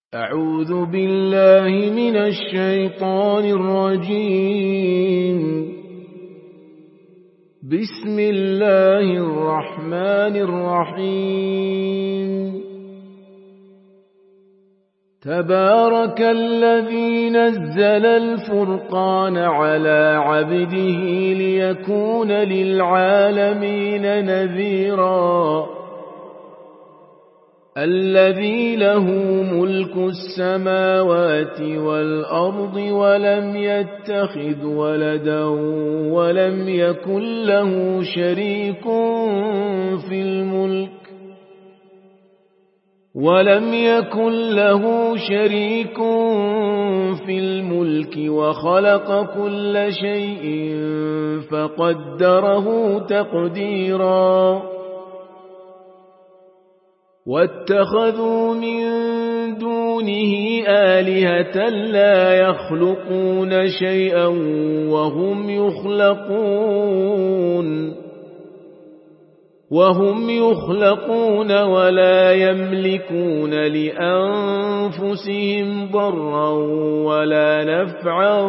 أعوذ بالله من الشيطان الرجيم. بسم الله الرحمن الرحيم. تبارك الذي نزل الفرقان على عبده ليكون للعالمين نذيرا. الذي له ملك السماوات والأرض ولم يتخذ ولدا ولم يكن له شريك في الملك وخلق كل شيء فقدره تقديرا. واتخذوا من دونه آلهة لا يخلقون شيئا وهم يخلقون ولا يملكون لأنفسهم ضرا ولا نفعا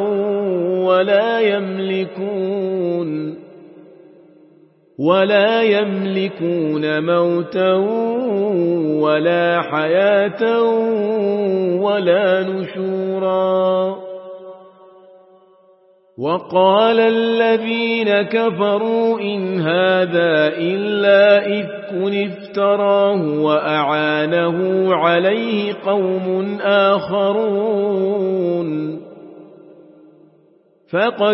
ولا يملكون موتا ولا حياة ولا نشورا. وقال الذين كفروا إن هذا إلا إفك افتراه وأعانه عليه قوم آخرون فقد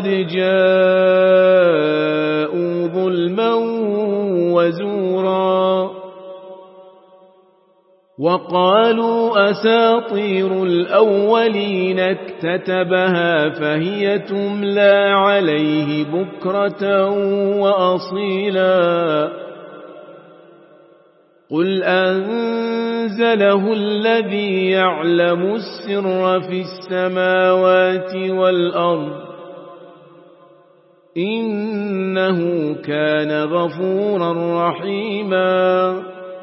جاءوا ظلما وزورا. وقالوا أساطير الأولين اكتتبها فهي تملى عليه بكرة وأصيلا. قل أنزله الذي يعلم السر في السماوات والأرض إنه كان غفورا رحيما.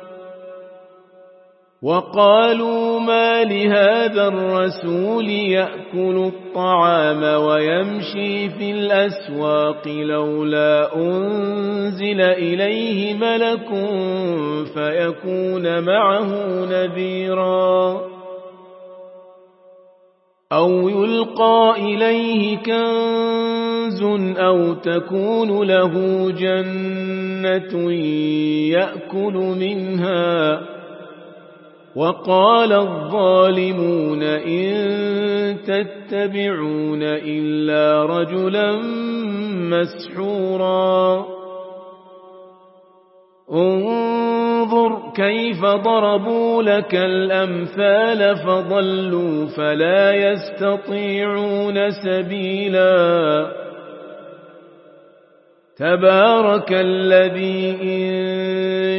وقالوا ما لهذا الرسول يأكل الطعام ويمشي في الأسواق لولا أنزل إليه ملك فيكون معه نذيرا أو يلقى إليه كنز أو تكون له جنة يأكل منها. وقال الظالمون إن تتبعون إلا رجلا مسحورا. انظر كيف ضربوا لك الأمثال فضلوا فلا يستطيعون سبيلا. تبارك الذي إن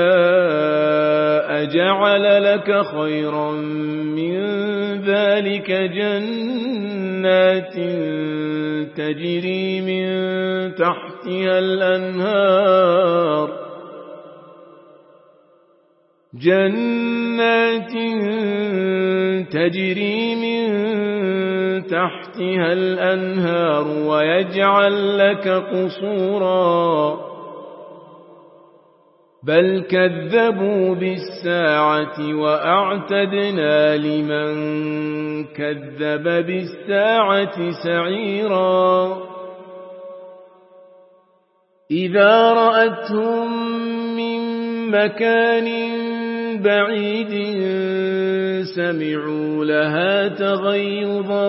شاء جعل لك خيرا من ذلك جنات تجري من تحتها الأنهار ويجعل لك قصورا. بل كذبوا بالساعة وأعتدنا لمن كذب بالساعة سعيرا. إذا رأتهم من مكان بعيد سمعوا لها تغيظا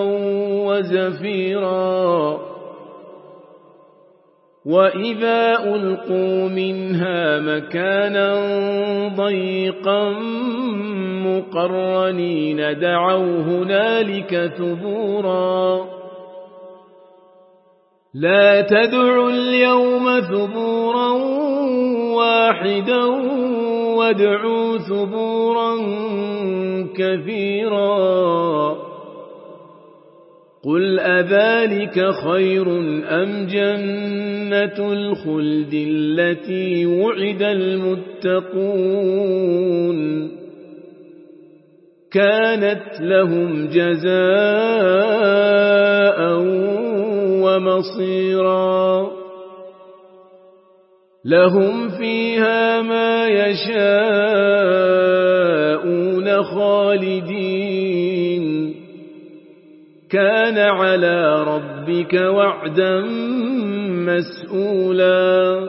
وزفيرا. وإذا ألقوا منها مكانا ضيقا مقرنين دعوا هنالك ثبورا. لا تدعوا اليوم ثبورا واحدا وادعوا ثبورا كثيرا. قل أذلك خير أم جنة الخلد التي وعد المتقون كانت لهم جزاء ومصيرا لهم فيها ما يشاءون خالدين كان على ربك وعدا مسئولا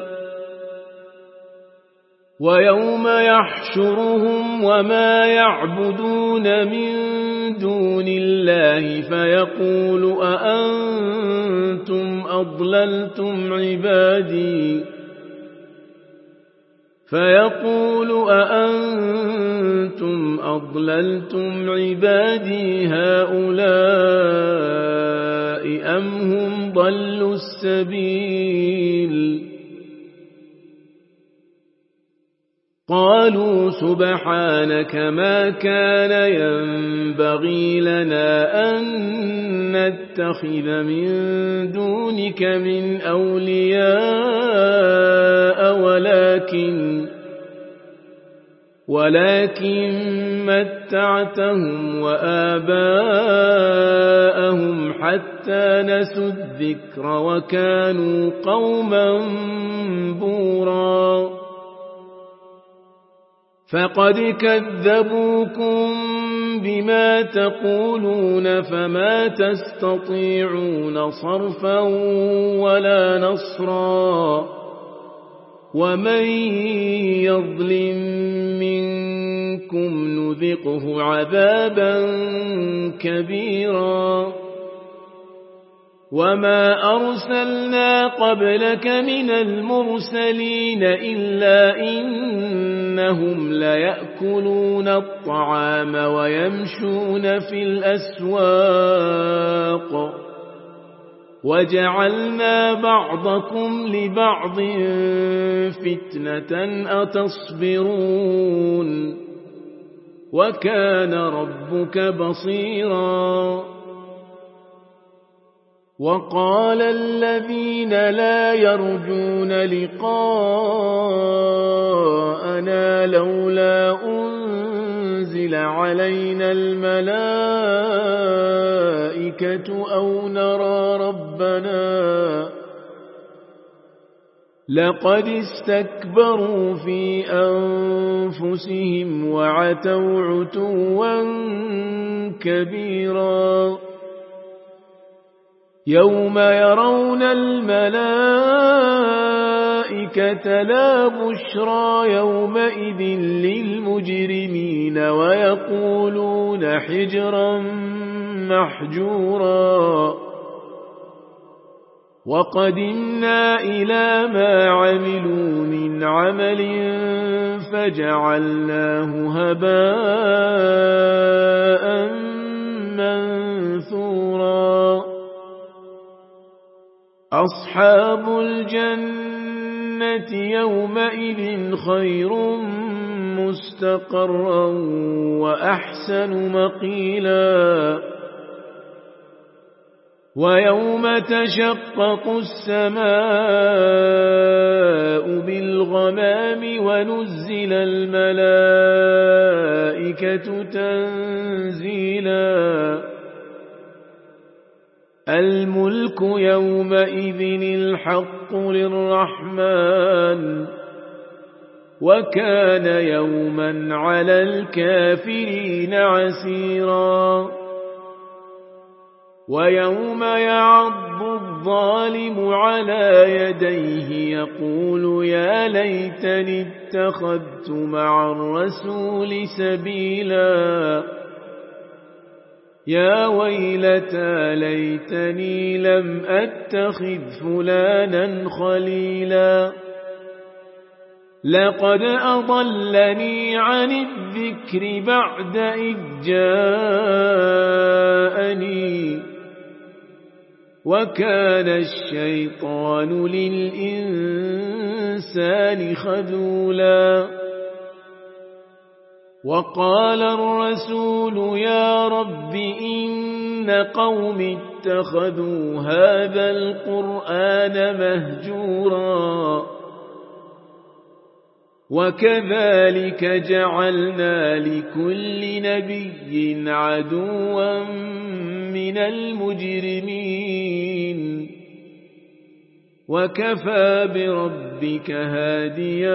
ويوم يحشرهم وما يعبدون من دون الله فيقول أأنتم أضللتم عبادي هؤلاء أم هم ضلوا السبيل قالوا سبحانك ما كان ينبغي لنا أن نتخذ من دونك من أولياء ولكن متعتهم وآباءهم حتى نسوا الذكر وكانوا قوما بورا فقد كذبوكم بما تقولون فما تستطيعون صرفا ولا نصرا ومن يظلم منكم نذقه عذابا كبيرا وما أرسلنا قبلك من المرسلين إلا إنهم ليأكلون الطعام ويمشون في الأسواق وجعلنا بعضكم لبعض فتنة أتصبرون وكان ربك بصيرا وقال الذين لا يرجون لقاءنا لولا أنزل علينا الملائكة أو نرى ربنا لقد استكبروا في أنفسهم وعتوا عتوا كبيرا يوم يرون الملائكة لا بشرى يومئذ للمجرمين ويقولون حجرا محجورا وقدمنا إلى ما عملوا من عمل فجعلناه هباء منثورا أصحاب الجنة يومئذ خير مستقرا وأحسن مقيلا ويوم تشقق السماء بالغمام ونزل الملائكة تنزيلا الملك يومئذ الحق للرحمن وكان يوما على الكافرين عسيرا ويوم يعض الظالم على يديه يقول يا ليتني اتخذت مع الرسول سبيلا يا ويلتى ليتني لم أتخذ فلانا خليلا لقد أضلني عن الذكر بعد إذ جاءني وكان الشيطان للإنسان خذولا وقال الرسول يا رب إن قوم اتخذوا هذا القرآن مهجورا وكذلك جعلنا لكل نبي عدوا من المجرمين وكفى بربك هاديا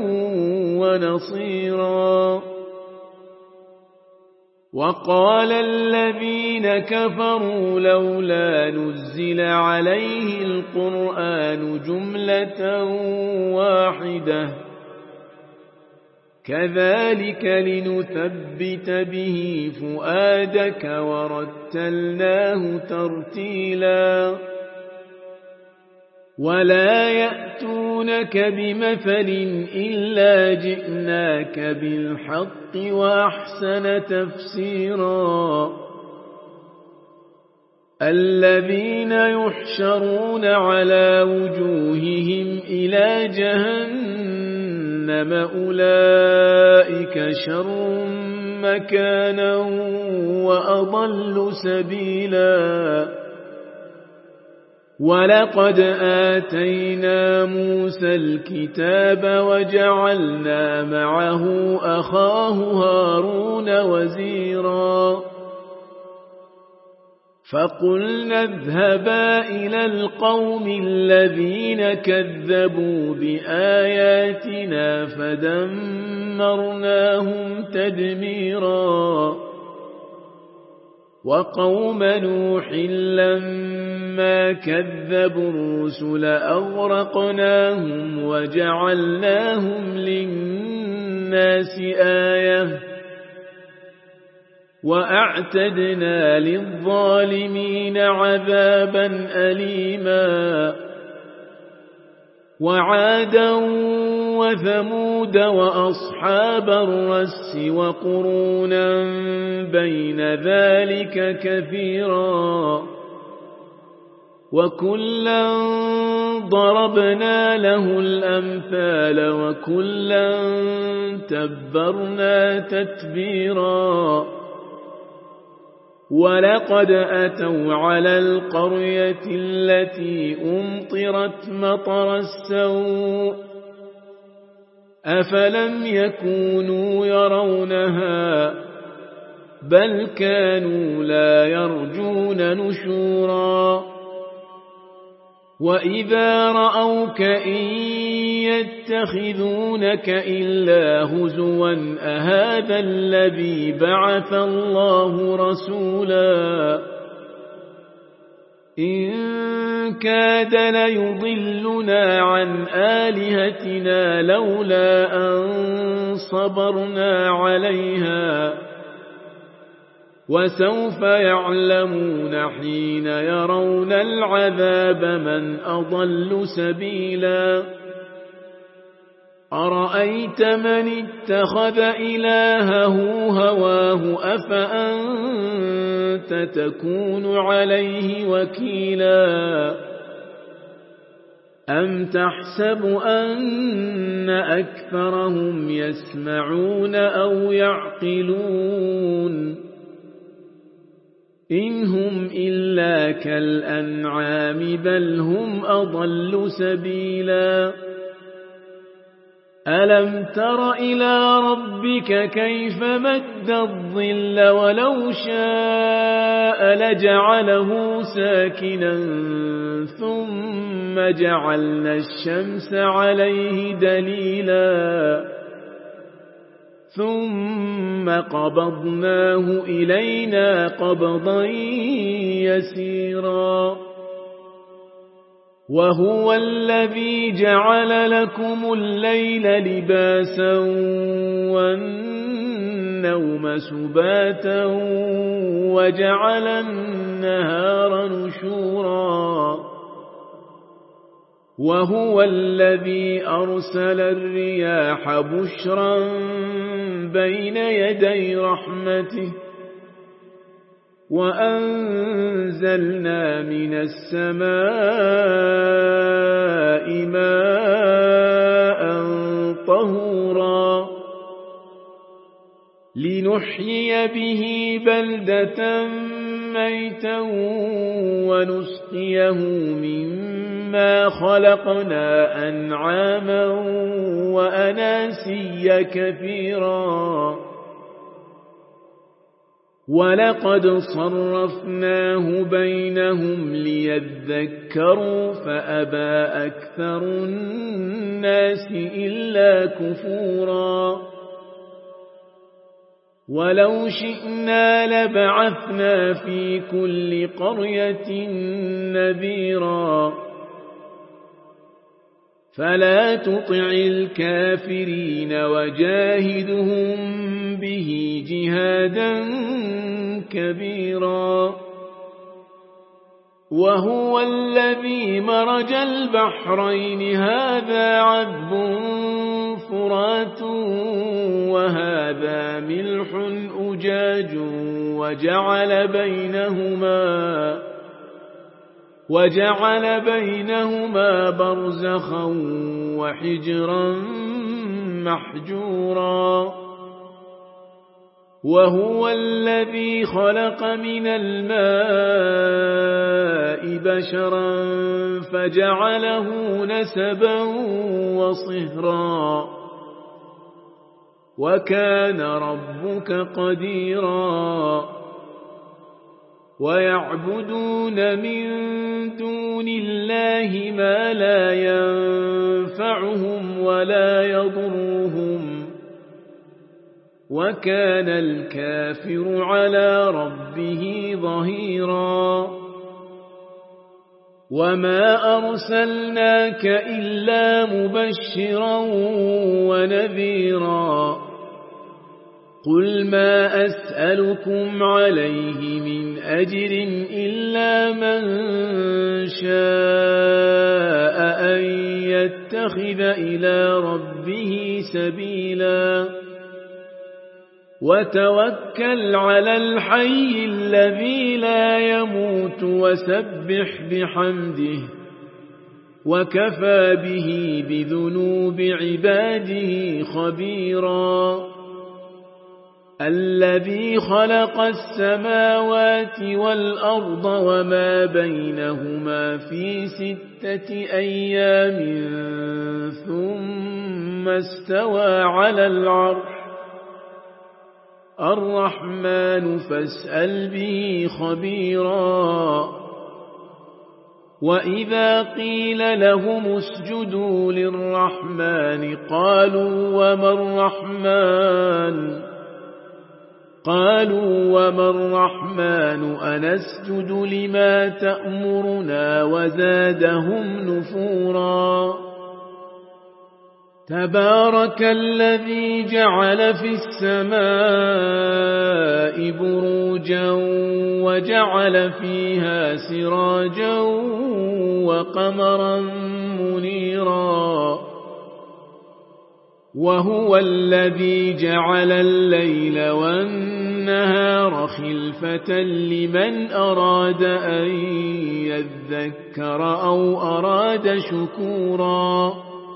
ونصيرا وقال الذين كفروا لولا نزل عليه القرآن جملة واحدة كذلك لنثبت به فؤادك ورتلناه ترتيلا ولا يأتونك بمثل إلا جئناك بالحق وأحسن تفسيرا الذين يحشرون على وجوههم إلى جهنم أولئك شر مكانا وأضل سبيلا ولقد آتينا موسى الكتاب وجعلنا معه أخاه هارون وزيرا فقلنا اذهبا إلى القوم الذين كذبوا بآياتنا فدمرناهم تدميرا وقوم نوح لما كذبوا الرسل أغرقناهم وجعلناهم للناس آية وأعتدنا للظالمين عذابا أليما وعادا وثمود وأصحاب الرس وقرونا بين ذلك كثيرا وكلا ضربنا له الأمثال وكلا تبرنا تتبيرا ولقد أتوا على القرية التي أمطرت مطر السوء أفلم يكونوا يرونها بل كانوا لا يرجون نشورا وإذا رأوك إن يتخذونك إلا هزوا أهذا الذي بعث الله رسولا إن كاد ليضلنا عن آلهتنا لولا أن صبرنا عليها وسوف يعلمون حين يرون العذاب من أضل سبيلا أرأيت من اتخذ إلهه هواه أفأنت تكون عليه وكيلا أم تحسب أن أكثرهم يسمعون أو يعقلون إن هم إلا كالأنعام بل هم أضل سبيلا ألم تر إلى ربك كيف مد الظل ولو شاء لجعله ساكنا ثم جعلنا الشمس عليه دليلا ثم قبضناه إلينا قبضا يسيرا وهو الذي جعل لكم الليل لباسا والنوم سباتا وجعل النهار نشورا وهو الذي أرسل الرياح بشرا بين يدي رحمته وأنزلنا من السماء ماء طهورا لنحيي به بلدة ميتا ونسقيه مما خلقنا أنعاما وأناسيا كثيرا ولقد صرفناه بينهم ليذكروا فأبى أكثر الناس إلا كفورا ولو شئنا لبعثنا في كل قرية نذيرا فلا تطع الكافرين وجاهدهم به جهادا كبيرا وهو الذي مرج البحرين هذا عذب فرات وهذا ملح أجاج وجعل بينهما برزخا وحجرا محجورا وهو الذي خلق من الماء بشرا فجعله نسبا وصهرا وكان ربك قديرا ويعبدون من دون الله ما لا ينفعهم ولا يضرهم وكان الكافر على ربه ظهيرا وما أرسلناك إلا مبشرا ونذيرا قل ما أسألكم عليه من أجر إلا من شاء أن يتخذ إلى ربه سبيلا وتوكل على الحي الذي لا يموت وسبح بحمده وكفى به بذنوب عباده خبيرا الذي خلق السماوات والأرض وما بينهما في 6 أيام ثم استوى على العرش الرحمن فاسأل به خبيرا وإذا قيل لهم اسجدوا للرحمن قالوا وما الرحمن أنسجد لما تأمرنا وزادهم نفورا تبارك الذي جعل في السماء بروجا وجعل فيها سراجا وقمرا منيرا وهو الذي جعل الليل والنهار خلفة لمن أراد أن يذكر أو أراد شكورا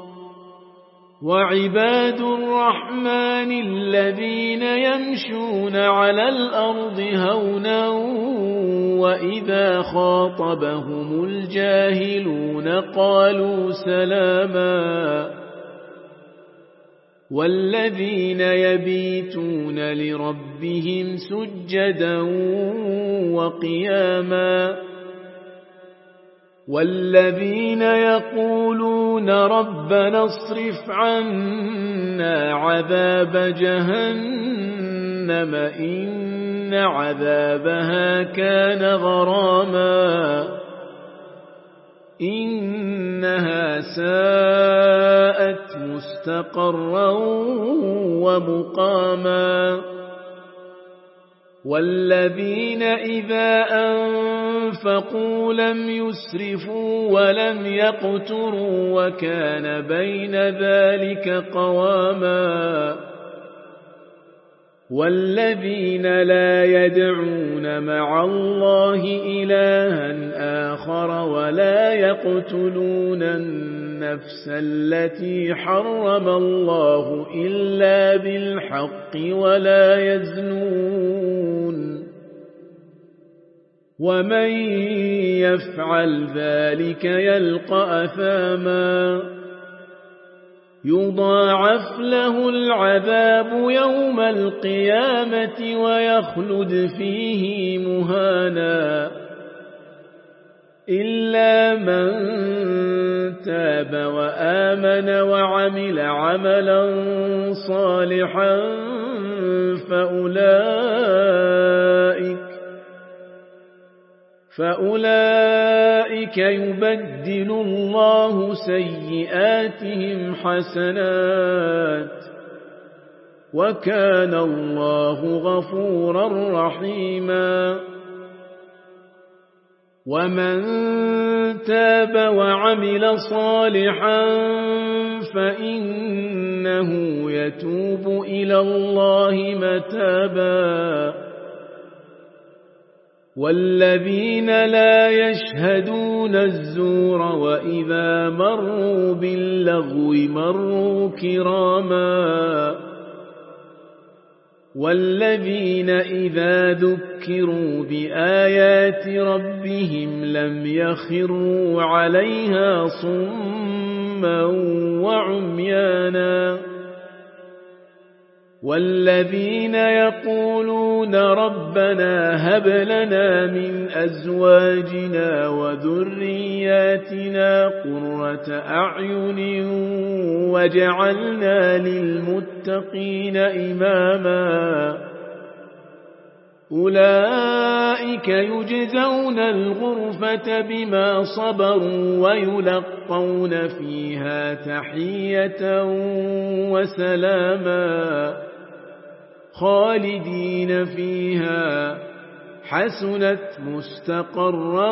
وعباد الرحمن الذين يمشون على الأرض هونا وإذا خاطبهم الجاهلون قالوا سلاما والذين يبيتون لربهم سجدا وقياما والذين يقولون ربنا اصرف عنا عذاب جهنم إن عذابها كان غراما إنها ساءت مستقرا ومقاما والذين إذا أنفقوا لم يسرفوا ولم يقتروا وكان بين ذلك قواما والذين لا يدعون مع الله إلها آخر ولا يقتلون النفس النفس التي حرم الله إلا بالحق ولا يزنون ومن يفعل ذلك يلقى أثاما يضاعف له العذاب يوم القيامة ويخلد فيه مهانا إلا من تاب وآمن وعمل عملا صالحا فأولئك يبدل الله سيئاتهم حسنات وكان الله غفورا رحيما ومن تاب وعمل صالحا فإنه يتوب إلى الله متابا والذين لا يشهدون الزور وإذا مروا باللغو مروا كراما والذين إذا ذكروا بآيات ربهم لم يخروا عليها صما وعميانا والذين يقولون ربنا هب لنا من أزواجنا وذرياتنا قرة أعين واجعلنا للمتقين إماما أولئك يجزون الغرفة بما صبروا ويلقون فيها تحية وسلاما خالدين فيها حسنت مستقرا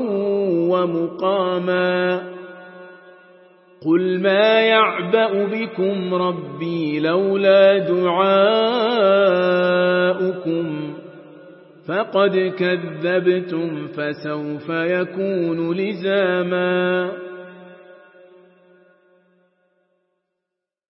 ومقاما قل ما يعبأ بكم ربي لولا دعاؤكم فقد كذبتم فسوف يكون لزاما